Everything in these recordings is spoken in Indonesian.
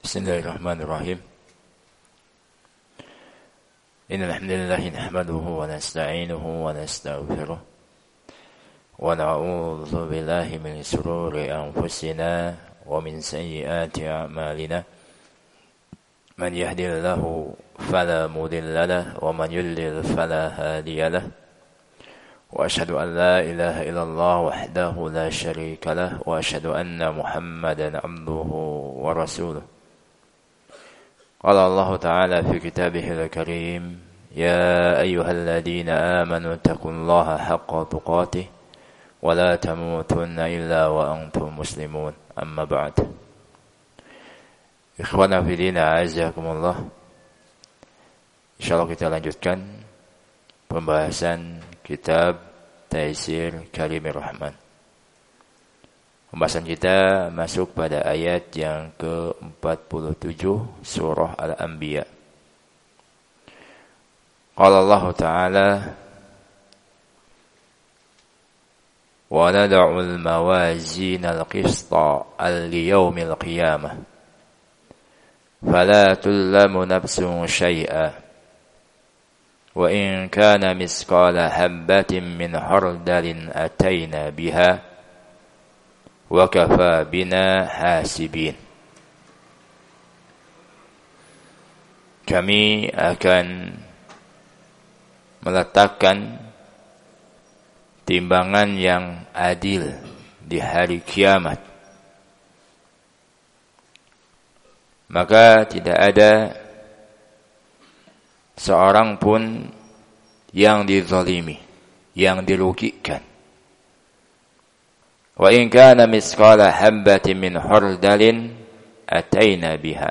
Bismillahirrahmanirrahim. Innal hamdalillah nahmaduhu wa nasta'inuhu wa nastaghfiruh wa na'udzu billahi min shururi anfusina wa min sayyiati a'malina. Man yahdihillahu fala mudilla lahu wa man yudlil fala hadiya lahu. Wa asyhadu an la ilaha illallah wahdahu la syarika lahu wa asyhadu anna Muhammadan 'abduhu wa rasuluh. Qala Allah Ta'ala fi kitabihil karim, ya ayyuhalladzina amanu taqullaha haqqa tuqatih wa la tamutunna illa wa antum muslimun. Amma ba'd. Ikhwana fi din, a'azzakumullah. Insyaallah kita lanjutkan pembahasan kitab Taisir Karimir Rahman. Pembahasan kita masuk pada ayat yang ke-47 surah Al-Anbiya. Qala Allah Ta'ala, wa nad'u al-mawazin al-qista al-yawmil qiyamah fala tullamu nafsun syai'a wa in kana misqala habbatin min hardalin atayna biha wa kafa bina hasibin. Kami akan meletakkan timbangan yang adil di hari kiamat. Maka tidak ada seorang pun yang dizalimi, yang dirugikan. Wa in kana misqala habbatin min hardalin ataina biha.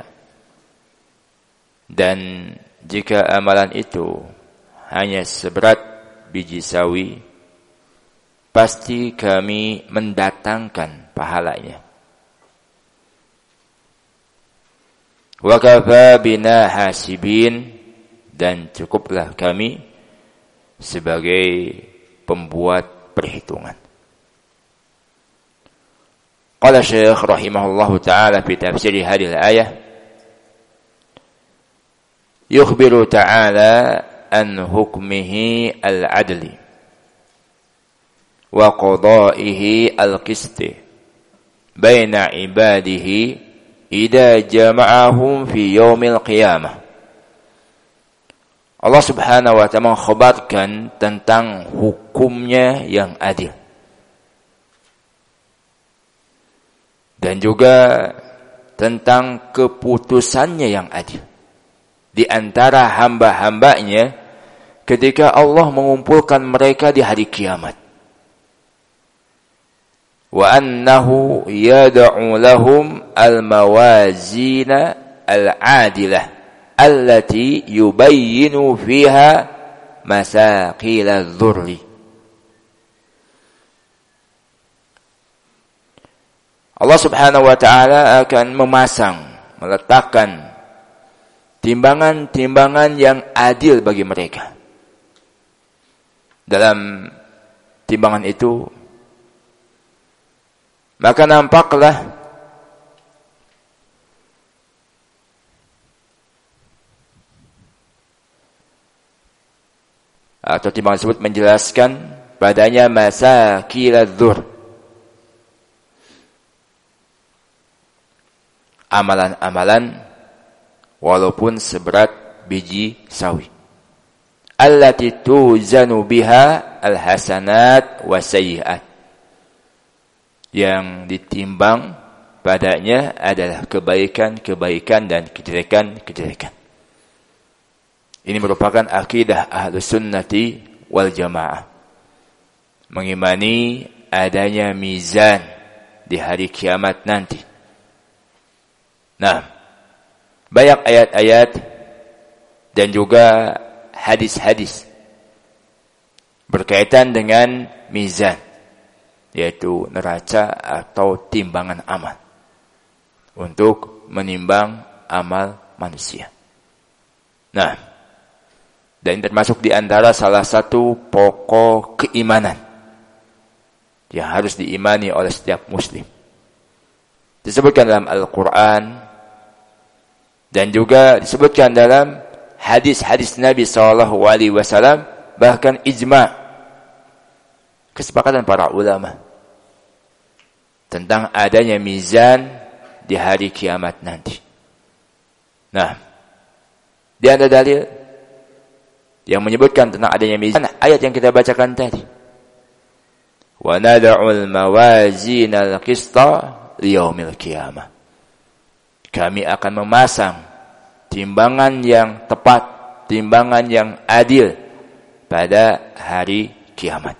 Dan jika amalan itu hanya seberat biji sawi, pasti kami mendatangkan pahalanya. Wa kafa bina hasibin, dan cukuplah kami sebagai pembuat perhitungan. Qala Syekh rahimahullahu ta'ala fi tafsir hadhihi al-ayah, yukhbiru ta'ala an hukmihi al-'adli wa qada'ihi al-qisti baina ibadihi idza jama'ahum fi yaumil qiyamah. Allah Subhanahu wa ta'ala mengkhabarkan tentang hukumnya yang adil, dan juga tentang keputusannya yang adil di antara hamba-hambanya ketika Allah mengumpulkan mereka di hari kiamat. Wa annahu yad'u lahum al-mawazina al-'adilah allati yubayyinu fiha masaqil adh-dhurri. Allah Subhanahu wa ta'ala akan meletakkan timbangan-timbangan yang adil bagi mereka. Dalam timbangan itu, maka nampaklah atau timbangan tersebut menjelaskan padanya masaqil adh-dhurr, amalan-amalan walaupun seberat biji sawi, allati tuzanu biha alhasanat wasayyi'at, yang ditimbang padanya adalah kebaikan-kebaikan dan kejelekan-kejelekan. Ini merupakan akidah Ahlus Sunnati wal Jamaah, mengimani adanya mizan di hari kiamat nanti. Nah, banyak ayat-ayat dan juga hadis-hadis berkaitan dengan mizan, yaitu neraca atau timbangan amal untuk menimbang amal manusia. Nah, dan termasuk di antara salah satu pokok keimanan yang harus diimani oleh setiap muslim. Disebutkan dalam Al-Quran Dan juga disebutkan dalam hadis-hadis Nabi SAW, bahkan ijma', kesepakatan para ulama tentang adanya mizan di hari kiamat nanti. Nah, di antara dalil yang menyebutkan tentang adanya mizan, ayat yang kita bacakan tadi. Wa nad'ul mawazinal qista liyaumil qiyamah. Kami akan memasang timbangan yang tepat, timbangan yang adil pada hari kiamat.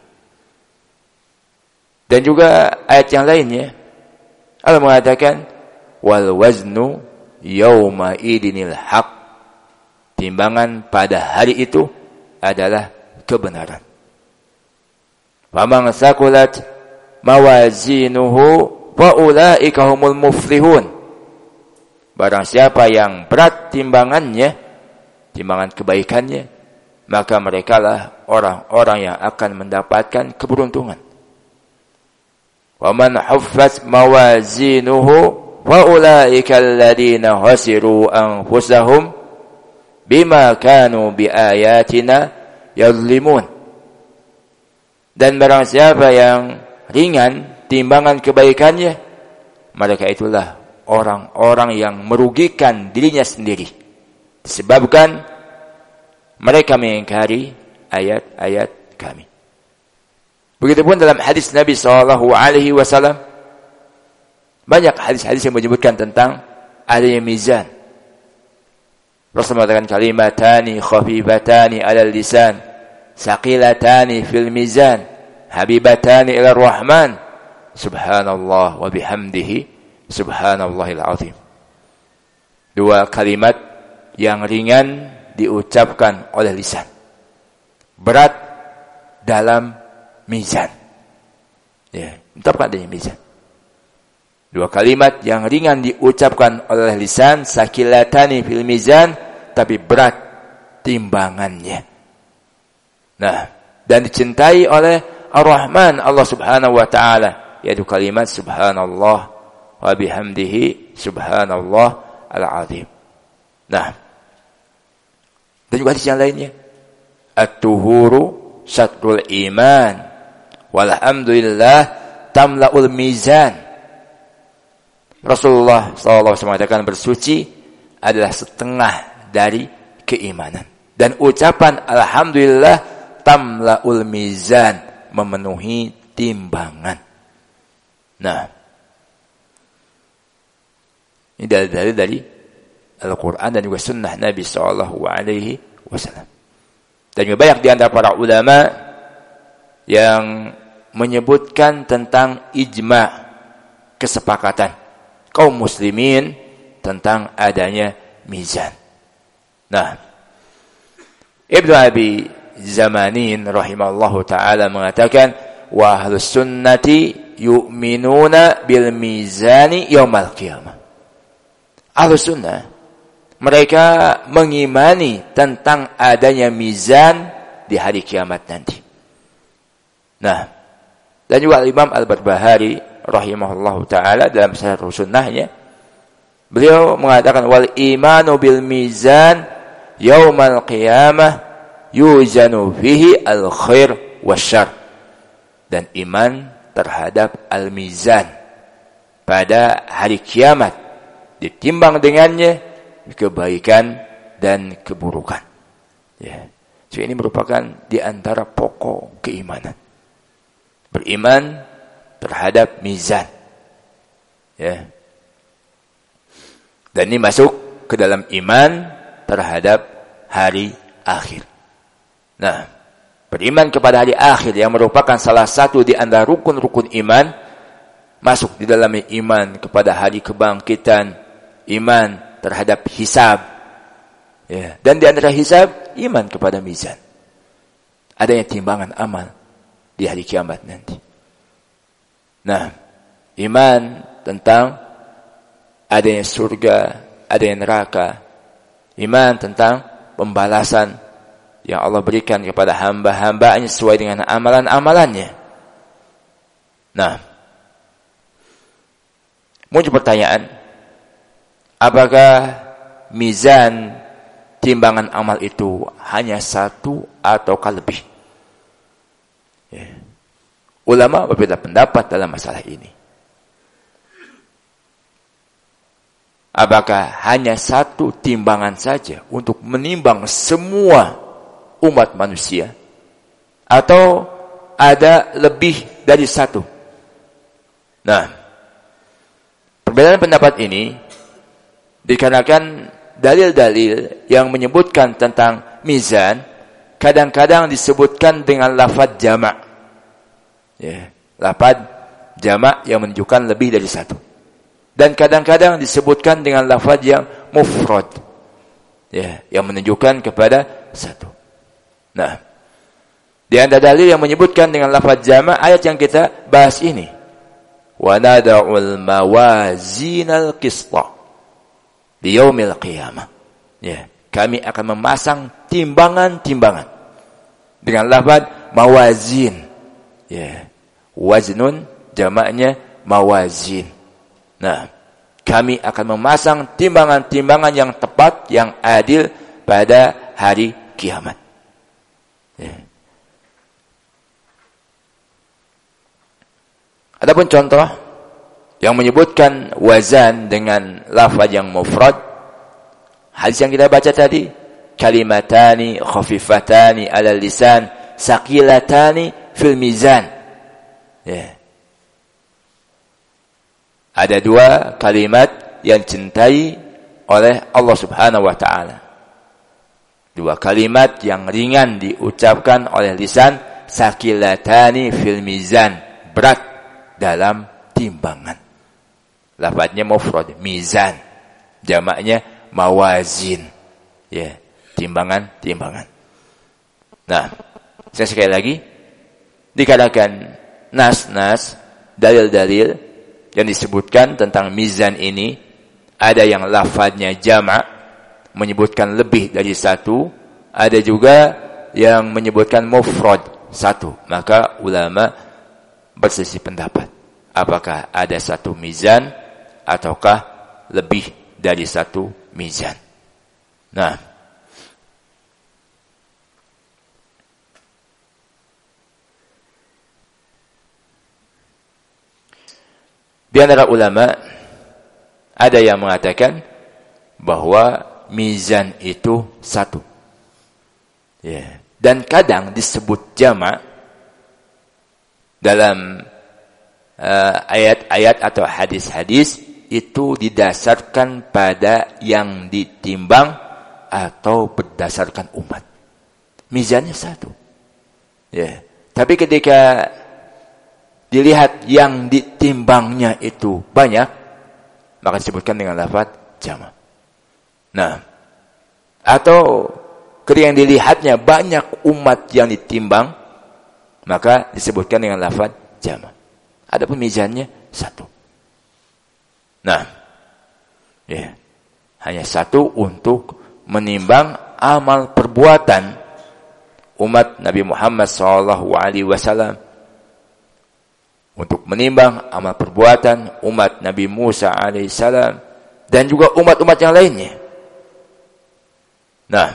Dan juga ayat yang lainnya, Allah mengatakan wal waznu yauma idinil haq. Timbangan pada hari itu adalah kebenaran. Faman saqulat mawazinuhu fa ulaika humul muflihun. Barang siapa yang berat timbangannya, timbangan kebaikannya, maka merekalah orang-orang yang akan mendapatkan keberuntungan. Waman huffat mawazinuhu fa ulaika alladziina khasiru anfusahum bima kanu biayatina yazlimun. Dan barang siapa yang ringan timbangan kebaikannya, mereka itulah orang-orang yang merugikan dirinya sendiri, disebabkan mereka mengingkari ayat-ayat kami. Begitupun dalam hadis Nabi SAW, banyak hadis-hadis yang menyebutkan tentang adanya mizan. Rasul mengatakan kalimatani khafifatani alal lisan saqilatani fil mizan habibatani ila rahman subhanallah wa bihamdihi subhanallahil azim. Dua kalimat yang ringan diucapkan oleh lisan, berat dalam mizan. Ya, tetap adanya mizan. Dua kalimat yang ringan diucapkan oleh lisan, saqilatani fil mizan, tapi berat timbangannya. Nah, dan dicintai oleh Ar-Rahman, Allah Subhanahu wa taala, yaitu kalimat subhanallah wa bihamdihi subhanallah al-azim. Nah, dan juga hadis yang lainnya, at-tuhuru syatrul iman walhamdulillah tamla'ul mizan. Rasulullah SAW mengatakan bersuci adalah setengah dari keimanan. Dan ucapan alhamdulillah tamla'ul mizan, memenuhi timbangan. Nah, ini dari Al-Quran dan juga sunnah Nabi SAW. Dan juga banyak di antara para ulama yang menyebutkan tentang ijma', kesepakatan kaum muslimin tentang adanya mizan. Nah, Ibnu Abi Zamanin rahimahullahu ta'ala mengatakan wa ahlus sunnati yu'minuna bil mizani yaumal qiyamah. Ahlus sunnah, mereka mengimani tentang adanya mizan di hari kiamat nanti. Nah, dan juga Imam Al-Barbahari rahimahullahu ta'ala dalam Syarh Sunnahnya, beliau mengatakan wal imanu bil mizan yaumal qiyamah yuzanu fihi al khair wasyarr. Dan iman terhadap al mizan pada hari kiamat, ditimbang dengannya kebaikan dan keburukan. Ya. So, ini merupakan di antara pokok keimanan. Beriman terhadap mizan. Ya. Dan ini masuk ke dalam iman terhadap hari akhir. Nah, beriman kepada hari akhir yang merupakan salah satu di antara rukun-rukun iman, masuk di dalam iman kepada hari kebangkitan, iman terhadap hisab. Ya. Dan di antara hisab, iman kepada mizan. Adanya timbangan amal di hari kiamat nanti. Nah, iman tentang adanya surga, adanya neraka. Iman tentang pembalasan yang Allah berikan kepada hamba-hambanya sesuai dengan amalan-amalannya. Nah, muncul pertanyaan, apakah mizan timbangan amal itu hanya satu ataukah lebih. Ya. Ulama berbeda pendapat dalam masalah ini. Apakah hanya satu timbangan saja untuk menimbang semua umat manusia? Atau ada lebih dari satu? Nah, perbedaan pendapat ini dikarenakan dalil-dalil yang menyebutkan tentang mizan kadang-kadang disebutkan dengan lafaz jamak. Ya, lafaz jamak yang menunjukkan lebih dari satu. Dan kadang-kadang disebutkan dengan lafaz yang mufrad. Ya, yang menunjukkan kepada satu. Nah, di antara dalil yang menyebutkan dengan lafaz jamak ayat yang kita bahas ini. Wa nada'ul mawazinal qista di yaumil qiyamah. Ya, kami akan memasang timbangan-timbangan dengan lafaz mawazin. Ya, waznun jamaknya mawazin. Nah, kami akan memasang timbangan-timbangan yang tepat, yang adil pada hari kiamat. Ya. Adapun contoh yang menyebutkan wazan dengan lafaz yang mufrad, hadis yang kita baca tadi, kalimatani khafifatani 'alal lisan, saqilatani fil mizan. Ya. Ada dua kalimat yang cintai oleh Allah Subhanahu wa ta'ala. Dua kalimat yang ringan diucapkan oleh lisan, saqilatani fil mizan, berat dalam timbangan. Lafadznya mufrad, mizan. Jamaknya mawazin. Ya, timbangan-timbangan. Nah, saya sekali lagi dikatakan nas-nas, dalil-dalil yang disebutkan tentang mizan ini, ada yang lafadznya jamak, menyebutkan lebih dari satu, ada juga yang menyebutkan mufrad, satu. Maka ulama berselisih pendapat, apakah ada satu mizan ataukah lebih dari satu mizan. Nah, di antara ulama ada yang mengatakan bahwa mizan itu satu. Ya. Dan kadang disebut jamak dalam ayat-ayat atau hadis-hadis itu didasarkan pada yang ditimbang atau berdasarkan umat. Mizannya satu. Ya. Tapi ketika dilihat yang ditimbangnya itu banyak, maka disebutkan dengan lafaz jamak. Nah, atau ketika yang dilihatnya banyak umat yang ditimbang, maka disebutkan dengan lafaz jamak. Adapun mizannya satu. Nah, ya, hanya satu untuk menimbang amal perbuatan umat Nabi Muhammad SAW. Untuk menimbang amal perbuatan umat Nabi Musa alaihissalam dan juga umat-umat yang lainnya. Nah,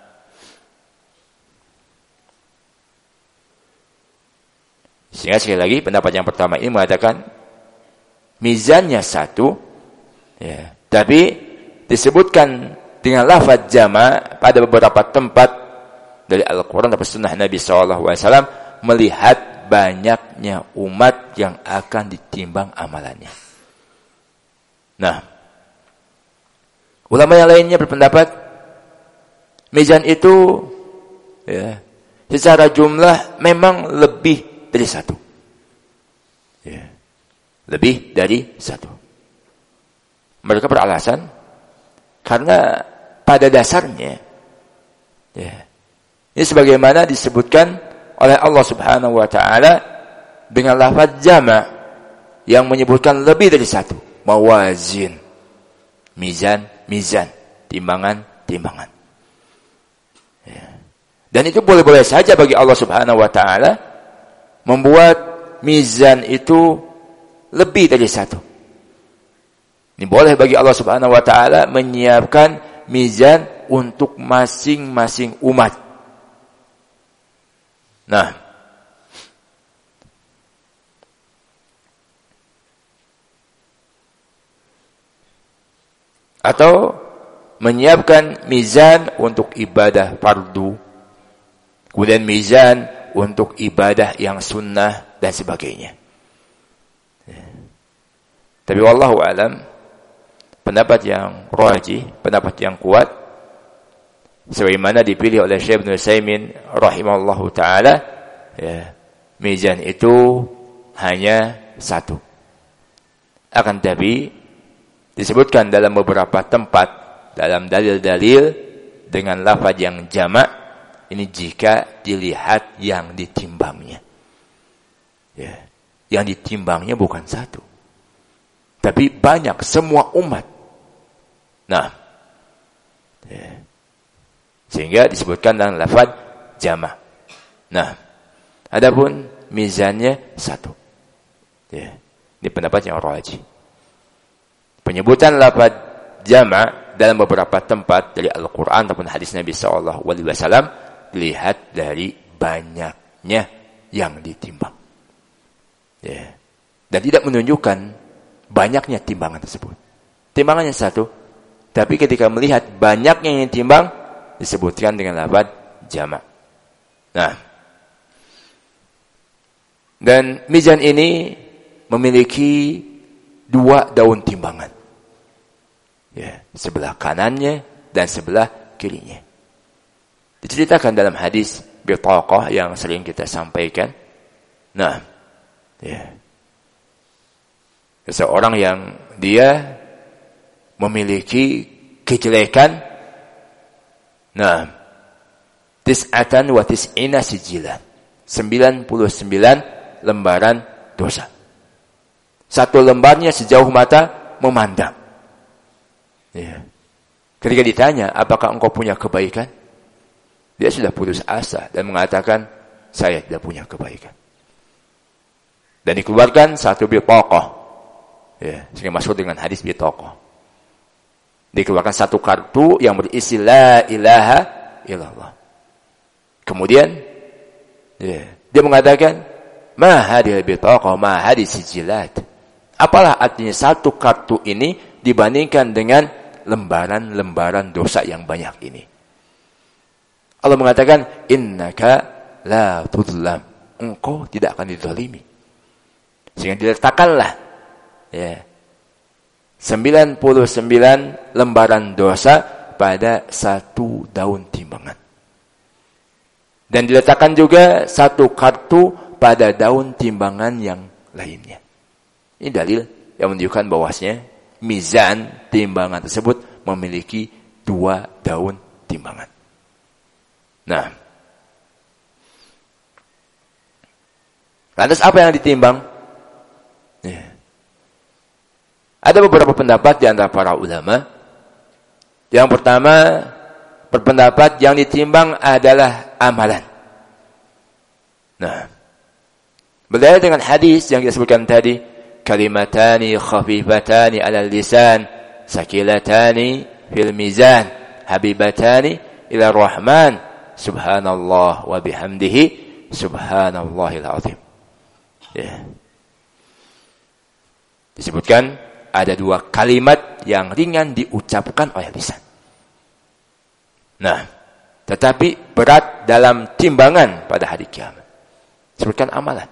sehingga sekali lagi pendapat yang pertama ini mengatakan mizannya satu, ya, tapi disebutkan dengan lafaz jama' pada beberapa tempat dari Al-Quran dan Sunnah Nabi SAW melihat banyaknya umat yang akan ditimbang amalannya. Nah, ulama yang lainnya berpendapat mizan itu, ya, secara jumlah memang lebih dari satu. Ya, lebih dari satu. Mereka beralasan karena pada dasarnya, ya, ini sebagaimana disebutkan oleh Allah Subhanahu wa ta'ala dengan lafaz jama' yang menyebutkan lebih dari satu. Mawazin, mizan, timbangan. Ya. Dan itu boleh-boleh saja bagi Allah Subhanahu wa ta'ala membuat mizan itu lebih dari satu. Ini boleh bagi Allah Subhanahu wa ta'ala menyiapkan mizan untuk masing-masing umat. Nah, atau menyiapkan mizan untuk ibadah fardu, kemudian mizan untuk ibadah yang sunnah dan sebagainya. Tapi wallahu alam, pendapat yang rajih, pendapat yang kuat, sebagaimana dipilih oleh Syekh Ibnu Utsaimin rahimahullahu taala, ya, mizan itu hanya satu. Akan tapi disebutkan dalam beberapa tempat dalam dalil-dalil dengan lafaz yang jamak, ini jika dilihat yang ditimbangnya. Ya, yang ditimbangnya bukan satu, tapi banyak, semua umat. Nah, ya, sehingga disebutkan dalam lafaz jamak. Nah, adapun mizannya satu. Ya, ini pendapat yang rajih. Penyebutan lafaz jama' dalam beberapa tempat dari Al-Quran ataupun hadis Nabi SAW dilihat dari banyaknya yang ditimbang. Ya. Dan tidak menunjukkan banyaknya timbangan tersebut. Timbangannya satu, tapi ketika melihat banyaknya yang ditimbang, disebutkan dengan lafaz jama'. Nah, dan mizan ini memiliki 2 daun timbangan. Ya, sebelah kanannya dan sebelah kirinya. Diceritakan dalam hadis Bitaqah yang sering kita sampaikan. Nah, ya, seseorang yang dia memiliki kejelekan, nah, 99 sijilan, 99 lembaran dosa. Satu lembarnya sejauh mata memandang. Ya. Ketika ditanya, apakah engkau punya kebaikan? Dia sudah putus asa dan mengatakan, saya tidak punya kebaikan. Dan dikeluarkan satu bitaqah. Ya, sehingga masuk dengan hadis bitaqah. Dikeluarkan satu kartu yang berisi la ilaha illallah. Kemudian, ya, dia mengatakan, ma hadhihi bitaqah, ma hadhihi sijilat. Apalah artinya satu kartu ini dibandingkan dengan lembaran-lembaran dosa yang banyak ini. Allah mengatakan, innaka la tudlam. Engkau tidak akan dizalimi. Sehingga diletakkanlah, ya, 99 lembaran dosa pada satu daun timbangan. Dan diletakkan juga satu kartu pada daun timbangan yang lainnya. Ini dalil yang menunjukkan bahwasanya mizan timbangan tersebut memiliki 2 daun timbangan. Nah, lantas apa yang ditimbang? Ya. Ada beberapa pendapat di antara para ulama. Yang pertama, berpendapat yang ditimbang adalah amalan. Nah, berdalil dengan hadis yang disebutkan tadi, kalimatani khafifatani 'alal lisan, sakilatani fil mizan, habibatani ila rahman, subhanallah wa bihamdihi, subhanallahil azim. Ya. Disebutkan ada 2 kalimat yang ringan diucapkan oleh lisan. Nah, tetapi berat dalam timbangan pada hari kiamat. Disebutkan amalan.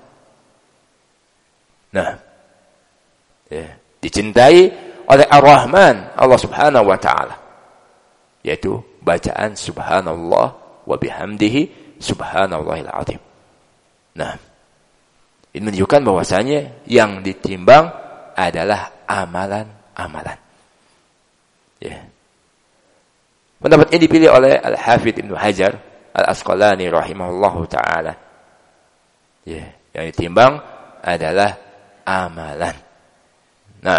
Nah, ya, dicintai oleh Ar-Rahman, Allah Subhanahu wa taala, yaitu bacaan subhanallah wa bihamdihi, subhanallahil azim. Nah, ini menunjukkan bahwasanya yang ditimbang adalah amalan-amalan. Ya. Pendapat ini dipilih oleh Al-Hafidz Ibnu Hajar Al-Asqalani rahimahullahu taala. Ya, yang ditimbang adalah amalan. Nah,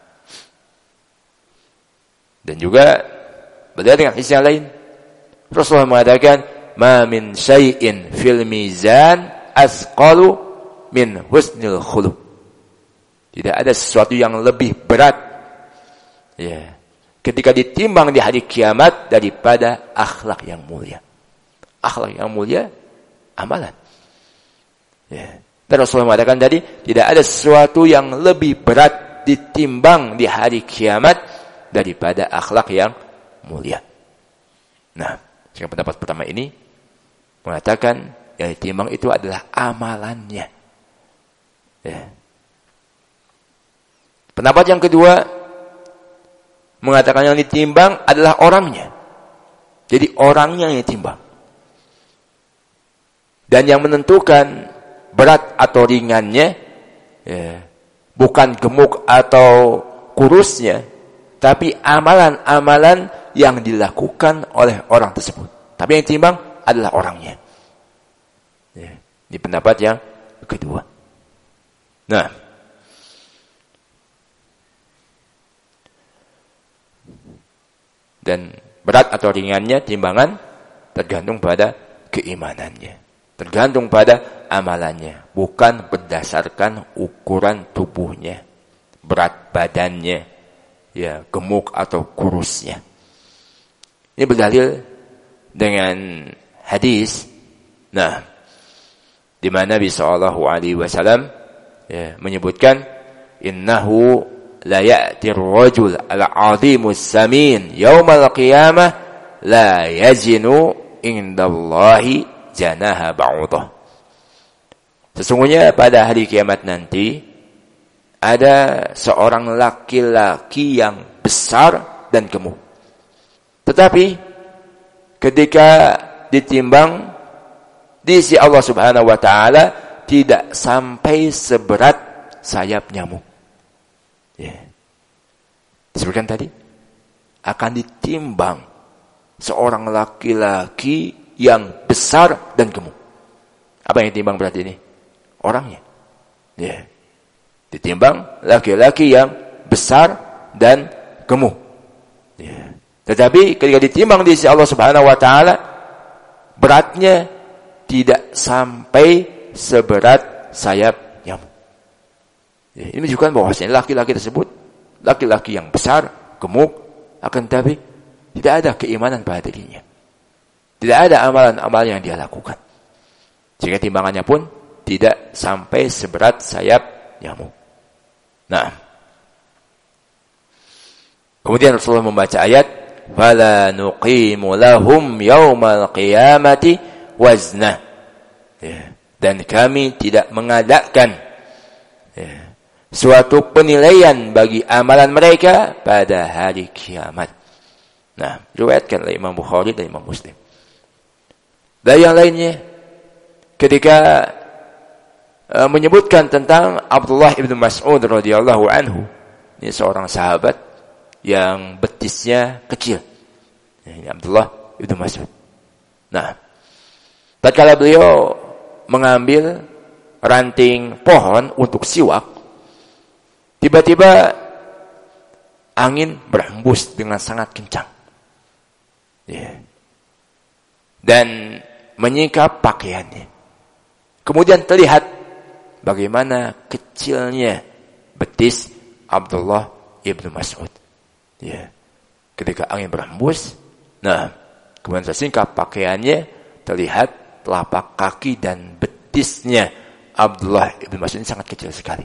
dan juga berdasarkan dengan hadis yang lain, Rasulullah mengatakan, "Ma min syai'in fil mizan asqalu min husnil khuluq." Tidak ada sesuatu yang lebih berat, ya, ketika ditimbang di hari kiamat daripada akhlak yang mulia. Akhlak yang mulia, amalan. Ya. Dan Rasulullah mengatakan tadi, tidak ada sesuatu yang lebih berat ditimbang di hari kiamat daripada akhlak yang mulia. Nah, sehingga pendapat pertama ini mengatakan yang ditimbang itu adalah amalannya. Ya. Pendapat yang kedua mengatakan yang ditimbang adalah orangnya. Jadi orangnya yang ditimbang. Dan yang menentukan berat atau ringannya ya, bukan gemuk atau kurusnya, tapi amalan-amalan yang dilakukan oleh orang tersebut. Tapi yang ditimbang adalah orangnya. Ya, ini pendapat yang kedua. Nah, dan berat atau ringannya timbangan tergantung pada keimanannya, tergantung pada amalannya, bukan berdasarkan ukuran tubuhnya, berat badannya, ya gemuk atau kurusnya. Ini berdalil dengan hadis, nah, di mana Nabi sallallahu alaihi wasallam ya, menyebutkan innahu la ya'ti ar-rajul al-'azimus samin yaumal qiyamah la yazinu indallahi janaha ba'udah. Sesungguhnya pada hari kiamat nanti ada seorang laki-laki yang besar dan gemuk. Tetapi ketika ditimbang di sisi Allah Subhanahu wa taala tidak sampai seberat sayap nyamuk. Ya. Disebutkan tadi akan ditimbang seorang laki-laki yang besar dan gemuk. Apa yang ditimbang berarti ini? Orangnya. Ya. Ditimbang laki-laki yang besar dan gemuk. Ya. Tetapi ketika ditimbang di sisi Allah Subhanahu wa taala beratnya tidak sampai seberat sayap nyamuk. Ya, ini menunjukkan bahwasanya laki-laki tersebut laki-laki yang besar, gemuk, akan tetapi tidak ada keimanan pada dirinya. Tidak ada amalan-amalan yang dia lakukan. Sehingga timbangannya pun tidak sampai seberat sayap nyamuk. Nah, kemudian Rasulullah membaca ayat fala nuqimu lahum yaumal qiyamati wazna. Ya. Dan kami tidak mengadakan ya, suatu penilaian bagi amalan mereka pada hari kiamat. Nah, diriwayatkan oleh Imam Bukhari dan Imam Muslim. Dan yang lainnya ketika menyebutkan tentang Abdullah ibn Mas'ud radhiyallahu anhu, ini seorang sahabat yang betisnya kecil. Ini Abdullah ibn Mas'ud. Nah, tatkala beliau mengambil ranting pohon untuk siwak, tiba-tiba angin berhembus dengan sangat kencang. Ya. Dan menyingkap pakaiannya. Kemudian terlihat bagaimana kecilnya betis Abdullah ibn Mas'ud. Ya. Ketika angin berhembus, nah, kemudian tersingkap pakaiannya, terlihat telapak kaki dan betisnya Abdullah ibn Mas'ud ini sangat kecil sekali.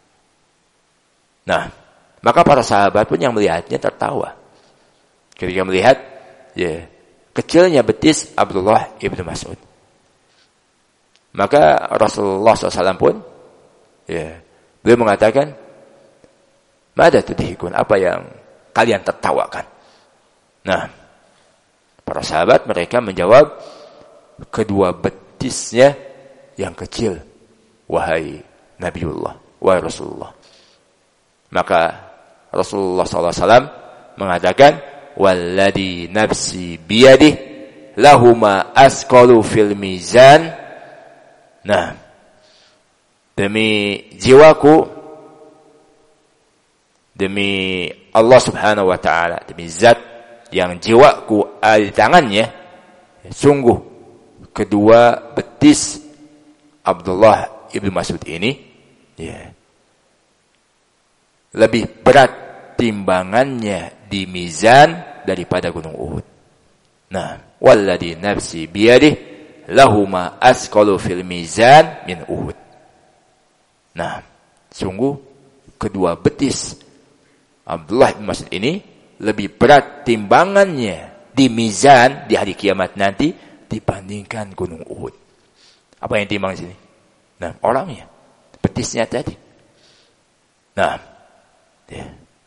Nah, maka para sahabat pun yang melihatnya tertawa ketika melihat ya, kecilnya betis Abdullah ibn Mas'ud. Maka Rasulullah SAW pun ya, beliau mengatakan, "Mada tudhikun?" Apa yang kalian tertawakan? Nah, para sahabat mereka menjawab, kedua betisnya yang kecil, wahai Nabiullah, wahai Rasulullah. Maka Rasulullah SAW mengatakan, walladhi nafsi biyadih lahuma asqalu fil mizan. Nah, demi jiwaku, demi Allah Subhanahu wa taala, demi zat yang jiwaku ada di tangannya, sungguh kedua betis Abdullah ibn Mas'ud ini ya, lebih berat timbangannya di mizan daripada gunung Uhud. Nah, walladzi nafsi biyadihi lahuma asqalu fil mizan min Uhud. Nah, sungguh kedua betis Abdullah bin Mas'ud ini lebih berat timbangannya di mizan di hari kiamat nanti dibandingkan gunung Uhud. Apa yang timbang di sini? Nah, orangnya, betisnya tadi. Nah, ya.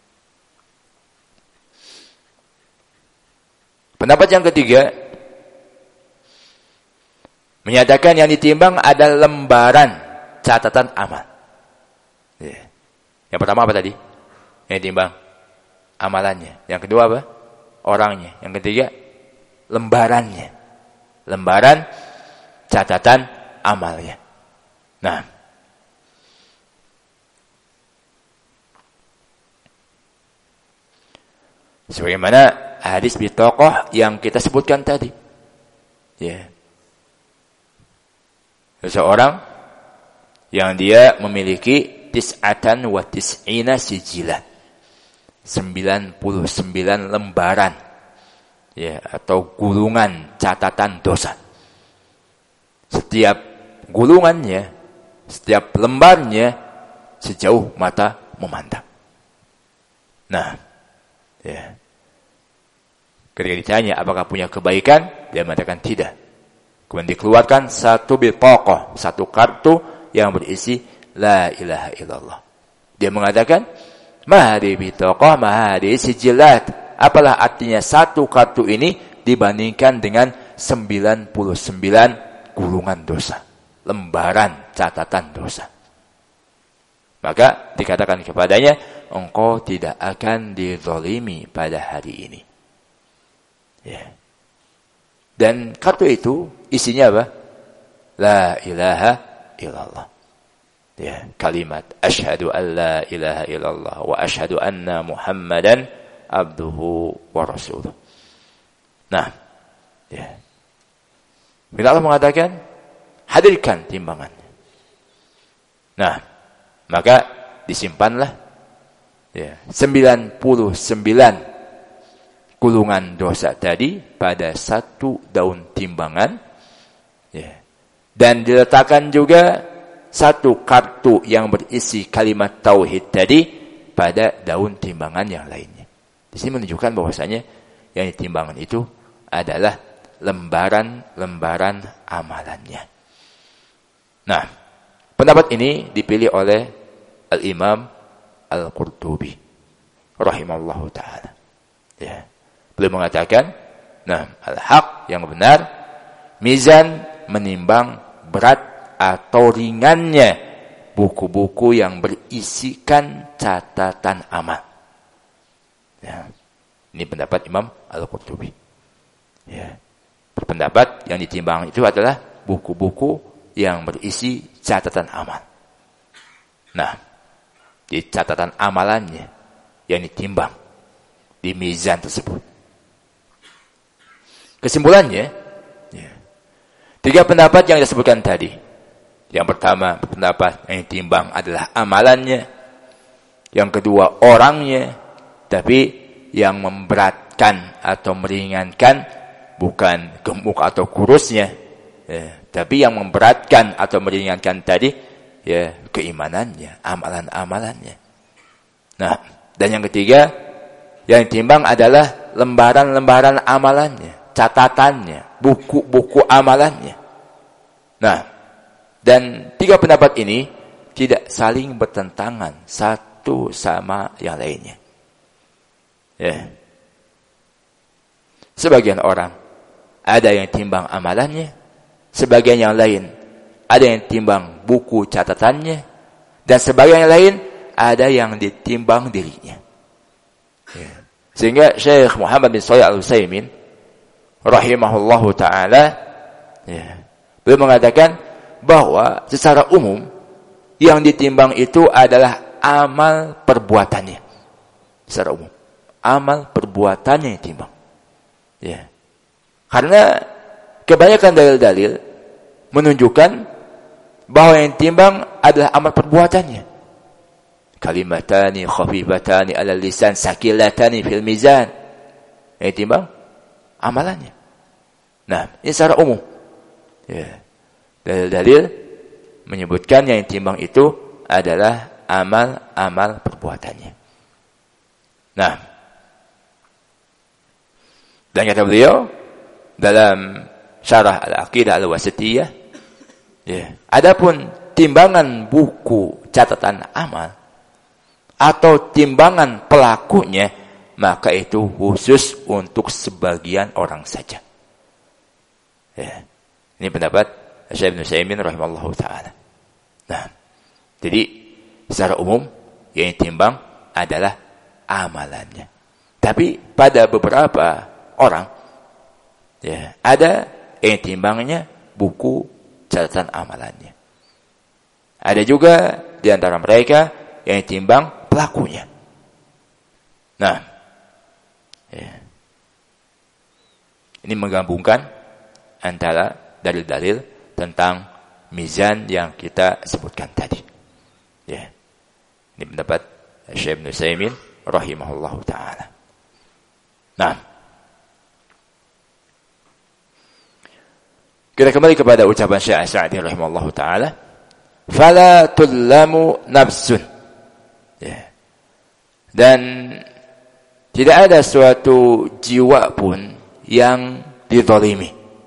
Pendapat yang ketiga menyatakan yang ditimbang adalah lembaran catatan amal. Ya. Yang pertama apa tadi? Yang ditimbang amalannya. Yang kedua apa? Orangnya. Yang ketiga lembarannya. Lembaran catatan amalnya. Nah, sebagaimana hadis bitaqah yang kita sebutkan tadi. Ya. Seseorang yang dia memiliki tis'atan wa tis'ina sijilah. 99 lembaran. Ya, atau gulungan catatan dosa. Setiap gulungannya, setiap lembarnya sejauh mata memandang. Nah, ya. Ketika ditanya apakah punya kebaikan, dia mengatakan tidak. Kemudian dikeluarkan satu bitaqah, satu kartu yang berisi la ilaha illallah. Dia mengatakan, ma hadhihi bitaqah, ma hadhihi sijilat. Apalah artinya satu kartu ini dibandingkan dengan 99 gulungan dosa, lembaran catatan dosa. Maka dikatakan kepadanya, engkau tidak akan dizalimi pada hari ini. Ya. Dan kartu itu isinya apa? La ilaha illallah. Ya, kalimat asyhadu an la ilaha illallah wa asyhadu anna Muhammadan abduhu wa rasuluh. Nah, ya. Bila Allah mengatakan hadirkan timbangannya. Nah, maka disimpanlah ya 99 gulungan dosa tadi pada satu daun timbangan ya. Dan diletakkan juga satu kartu yang berisi kalimat tauhid tadi pada daun timbangan yang lainnya. Di sini menunjukkan bahwasanya yang ditimbangan itu adalah lembaran-lembaran amalannya. Nah, pendapat ini dipilih oleh Al-Imam Al-Qurtubi rahimallahu ta'ala. Ya. Beliau mengatakan, nah, al-haq yang benar, mizan menimbang berat atau ringannya buku-buku yang berisikan catatan amal. Ya. Ini pendapat Imam Al-Qurtubi. Ya. Berpendapat yang ditimbang itu adalah buku-buku yang berisi catatan amal. Nah, di catatan amalannya yang ditimbang di mizan tersebut. Kesimpulannya, ya, 3 pendapat yang disebutkan tadi. Yang pertama, pendapat yang ditimbang adalah amalannya. Yang kedua, orangnya. Tapi yang memberatkan atau meringankan bukan gemuk atau kurusnya, ya, tapi yang memberatkan atau meringankan tadi, ya, keimanannya, amalan-amalannya. Nah, dan yang ketiga, yang ditimbang adalah lembaran-lembaran amalannya, catatannya, buku-buku amalannya. Nah, dan 3 pendapat ini tidak saling bertentangan satu sama yang lainnya. Ya. Sebagian orang ada yang timbang amalannya, sebagian yang lain ada yang timbang buku catatannya, dan sebagian yang lain ada yang ditimbang dirinya. Ya. Sehingga Syekh Muhammad bin Shalih Al-Utsaimin rahimahullahu taala, ya, beliau mengatakan bahwa secara umum yang ditimbang itu adalah amal perbuatannya. Secara umum, amal perbuatannya yang ditimbang. Ya. Karena kebanyakan dalil-dalil menunjukkan bahwa yang ditimbang adalah amal perbuatannya. kalimatani khafifatani 'alal lisan sakilatani fil mizan. Timbang amalannya. Nah, ini secara umum. Ya. Dalil-dalil menyebutkan yang timbang itu adalah amal-amal perbuatannya. Nah, dan kata beliau dalam Syarah Al-Aqidah Al-Wasithiyah, ya, adapun timbangan buku catatan amal atau timbangan pelakunya, maka itu khusus untuk sebagian orang saja. Ya. Ini pendapat Syekh Ibnu Utsaimin rahimahullahu taala. Nah, jadi secara umum yang ditimbang adalah amalannya. Tapi pada beberapa orang, ya, ada yang timbangnya buku catatan amalannya. Ada juga di antara mereka yang timbang pelakunya. Nah, ya, ini menggabungkan antara dalil-dalil tentang mizan yang kita sebutkan tadi. Ya, ini pendapat Syekh Ibnu Utsaimin rahimahullahu taala. Nah, kita kembali kepada ucapan Syekh Sa'di rahimahullahu taala, fala tullamu nafsun. Ya. Dan tidak ada suatu jiwa pun yang dizalimi,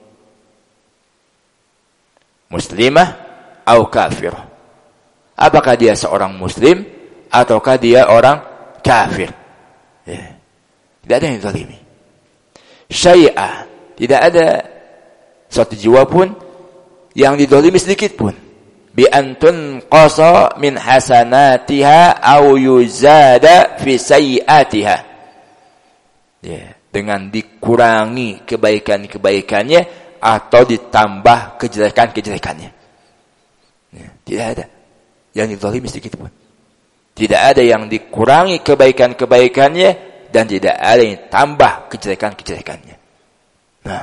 muslimah atau kafirah. Apakah dia seorang muslim ataukah dia orang kafir? Ya. Tidak ada yang zalimi. Syai'ah, tidak ada suatu jiwa pun yang dizalimi sedikit pun. Bi antun qasa min hasanatiha au yuzada fi sayyiatiha. Ya, dengan dikurangi kebaikan-kebaikannya atau ditambah kejelekan-kejelekannya. Ya, tidak ada yang dizalimi sedikit pun. Tidak ada yang dikurangi kebaikan-kebaikannya dan tidak ada yang tambah kejelekan-kejelekannya. Nah,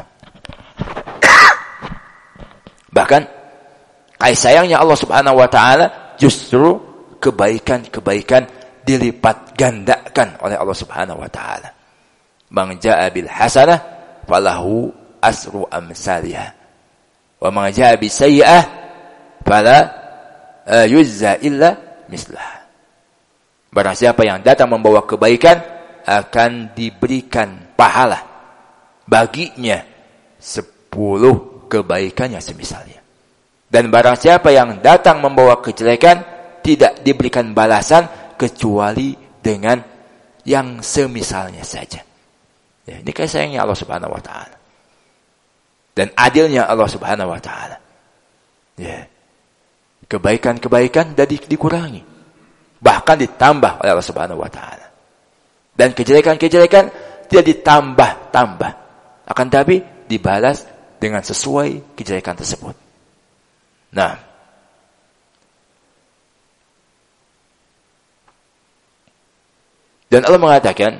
bahkan kasih sayangnya Allah Subhanahu wa taala justru kebaikan-kebaikan dilipat gandakan oleh Allah Subhanahu wa taala. Man jaa bil hasanah falahu asru amsalha. Wa man jaa bis sayyi'ah fala yujza illa mislah. Barang siapa yang datang membawa kebaikan akan diberikan pahala baginya 10 kebaikannya semisalnya. Dan barang siapa yang datang membawa kejelekan tidak diberikan balasan kecuali dengan yang semisalnya saja. Ya, ini kasih sayangnya Allah Subhanahu wa taala. Dan adilnya Allah Subhanahu wa taala. Ya. Kebaikan-kebaikan dikurangi, bahkan ditambah oleh Allah Subhanahu wa taala. Dan kejelekan-kejelekan tidak ditambah-tambah, akan tapi dibalas dengan sesuai kejelekan tersebut. Nah, dan Allah mengatakan,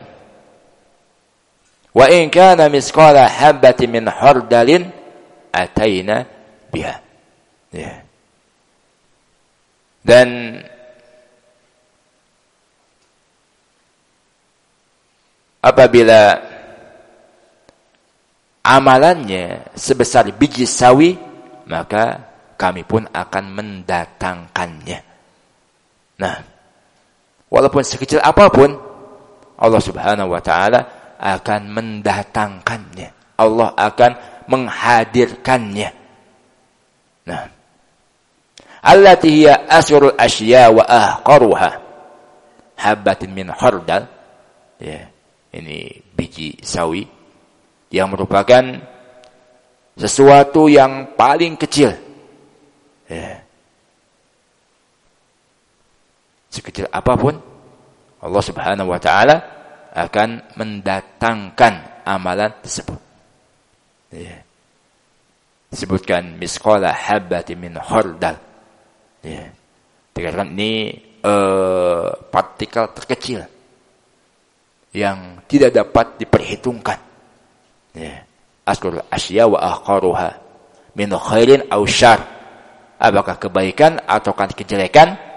wa in kana misqala habatin min hardalin ataina biha. Ya. Dan apabila amalannya sebesar biji sawi, maka kami pun akan mendatangkannya. Nah, walaupun sekecil apapun, Allah Subhanahu wa taala akan mendatangkannya. Allah akan menghadirkannya. Nah, allati hiya asrul asya wa ahqaruha habatin min hardal. Ya, ini biji sawi yang merupakan sesuatu yang paling kecil. Ya. Sekecil apapun, Allah Subhanahu wa taala akan mendatangkan amalan tersebut. Ya. Disebutkan misqala habatin min hardal. Ya. Dikatakan ini partikel terkecil yang tidak dapat diperhitungkan. Ya. Asqul asya wa ahqaruha min khairin aw syarr. Apakah kebaikan ataukah kejelekan,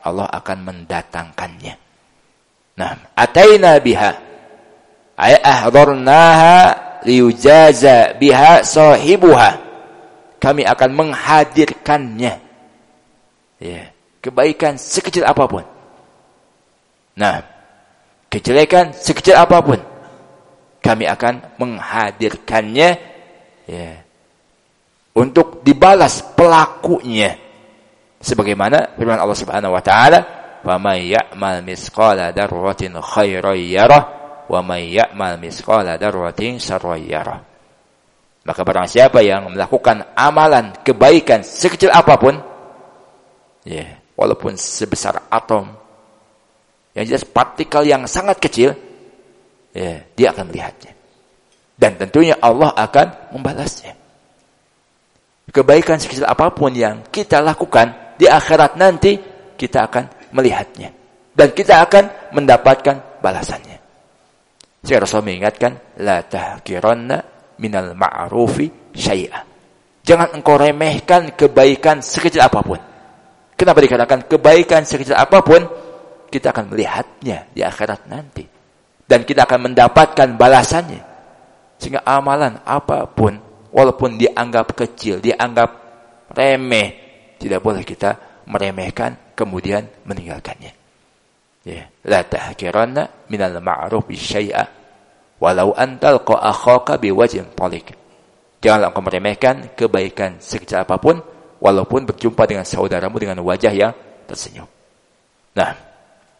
Allah akan mendatangkannya. Nah, ataina biha ay ahdharnaha liyujaza biha sahibuha. Kami akan menghadirkannya. Ya, kebaikan sekecil apapun. Nah, kejelekan sekecil apapun, kami akan menghadirkannya, ya, untuk dibalas pelakunya. Sebagaimana firman Allah Subhanahu wa taala, "Wa may ya'mal mithqala dzarratin khairan yarah, wa may ya'mal mithqala dzarratin syarran yarah." Maka barang siapa yang melakukan amalan kebaikan sekecil apapun, ya, walaupun sebesar atom, yang jelas partikel yang sangat kecil, ya, dia akan melihatnya. Dan tentunya Allah akan membalasnya. Kebaikan sekecil apapun yang kita lakukan, di akhirat nanti kita akan melihatnya. Dan kita akan mendapatkan balasannya. Sehingga Rasul mengingatkan, la tahkiranna minal ma'rufi syai'a. Jangan engkau remehkan kebaikan sekecil apapun. Kenapa dikatakan kebaikan sekecil apapun? Kita akan melihatnya di akhirat nanti. Dan kita akan mendapatkan balasannya. Sehingga amalan apapun, walaupun dianggap kecil, dianggap remeh, tidak boleh kita meremehkan, kemudian meninggalkannya. Ya. La tahkiranna minal ma'rufi syai'a, walau antalqa akhaka biwajhin thalik. Janganlah engkau meremehkan kebaikan sekecil apapun, walaupun berjumpa dengan saudaramu dengan wajah yang tersenyum. Nah,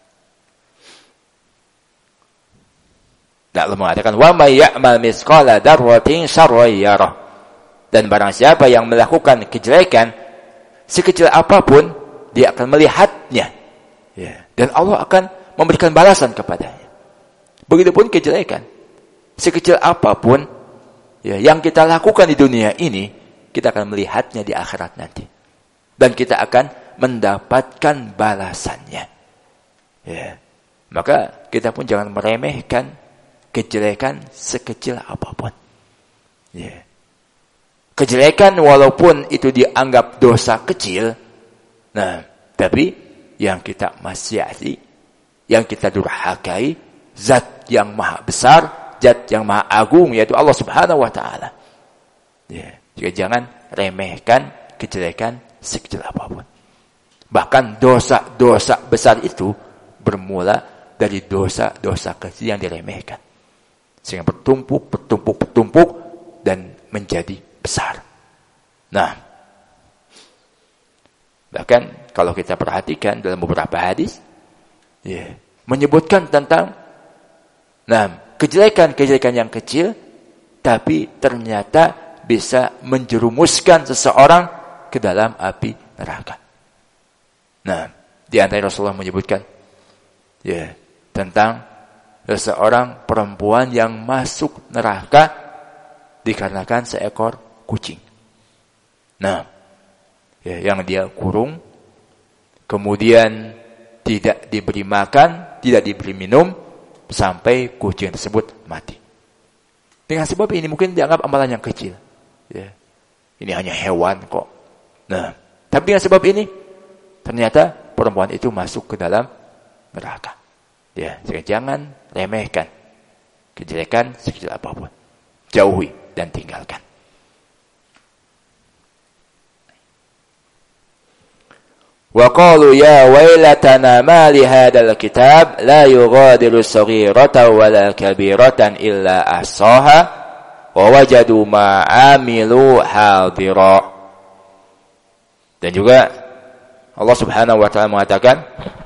Allah mengatakan, wa may ya'mal mithqala dzarratin syarran yarah. Dan barang siapa yang melakukan kejelekan sekecil apapun, dia akan melihatnya. Ya. Dan Allah akan memberikan balasan kepadanya. Begitupun kejelekan sekecil apapun, ya, yang kita lakukan di dunia ini, kita akan melihatnya di akhirat nanti. Dan kita akan mendapatkan balasannya. Ya. Maka kita pun jangan meremehkan kejelekan sekecil apapun. Ya. Kejelekan walaupun itu dianggap dosa kecil, nah, tapi yang kita maksiati, yang kita durhakai, zat yang maha besar, zat yang maha agung, yaitu Allah Subhanahu wa taala. Ya. Jadi jangan remehkan kejelekan sekecil apapun. Bahkan dosa-dosa besar itu bermula dari dosa-dosa kecil yang diremehkan. Sehingga bertumpuk, dan menjadi besar. Nah, bahkan kalau kita perhatikan dalam beberapa hadis, ya, menyebutkan tentang, nah, kejelekan-kejelekan yang kecil, tapi ternyata bisa menjerumuskan seseorang ke dalam api neraka. Nah, di antara Rasulullah menyebutkan, ya, tentang seseorang perempuan yang masuk neraka dikarenakan seekor kucing. Nah, ya, yang dia kurung, kemudian tidak diberi makan, tidak diberi minum, sampai kucing tersebut mati. Dengan sebab ini mungkin dianggap amalan yang kecil. Ya. Ini hanya hewan kok. Nah, tapi dengan sebab ini, ternyata perempuan itu masuk ke dalam neraka. Ya, jangan remehkan kejelekan sekecil apapun. Jauhi dan tinggalkan. Wa qalu ya wailatana ma li hadzal kitab la yughadiru saghiratan wala kabiratan illa ahsaha wa wajadu ma amilu hadira. Dan juga Allah Subhanahu wa taala mengatakan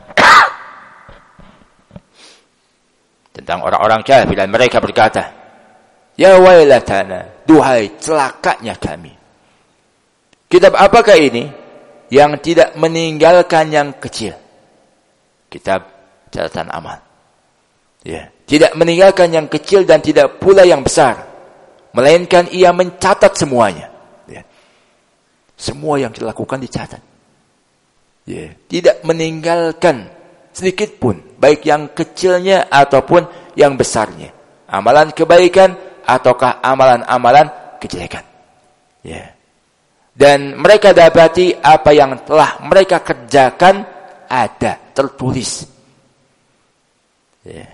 tentang orang-orang kafir, dan mereka berkata, ya wailatana, duhai celakanya kami. Kitab apakah ini yang tidak meninggalkan yang kecil? Kitab catatan amal. Ya, tidak meninggalkan yang kecil dan tidak pula yang besar, melainkan ia mencatat semuanya. Ya. Semua yang kita lakukan dicatat. Ya, tidak meninggalkan sedikit pun, baik yang kecilnya ataupun yang besarnya. Amalan kebaikan ataukah amalan-amalan kejelekan. Ya. Dan mereka dapati apa yang telah mereka kerjakan ada, tertulis. Ya.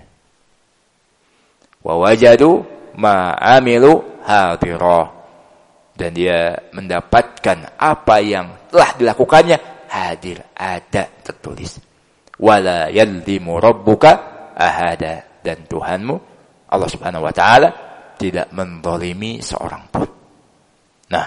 Wa wajadu ma amilu hadira. Dan dia mendapatkan apa yang telah dilakukannya hadir, ada, tertulis. Wala yadlimu rabbuka ahada. Dan Tuhanmu Allah Subhanahu wa taala tidak menzalimi seorang pun. Nah,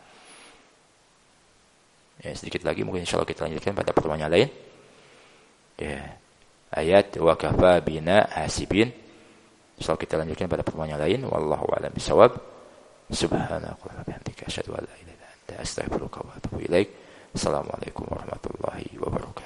ya, sedikit lagi mungkin insyaallah kita lanjutkan pada pertemuan yang lain. Ya. Ayat wa kafa bina hasibin. Insyaallah kita lanjutkan pada pertemuan yang lain. Wallahu a'lam bishawab. Subhanakallahumma wa bihamdika asyhadu an la ilaha illa anta astaghfiruka wa atubu ilaik. Assalamualaikum warahmatullahi wabarakatuh.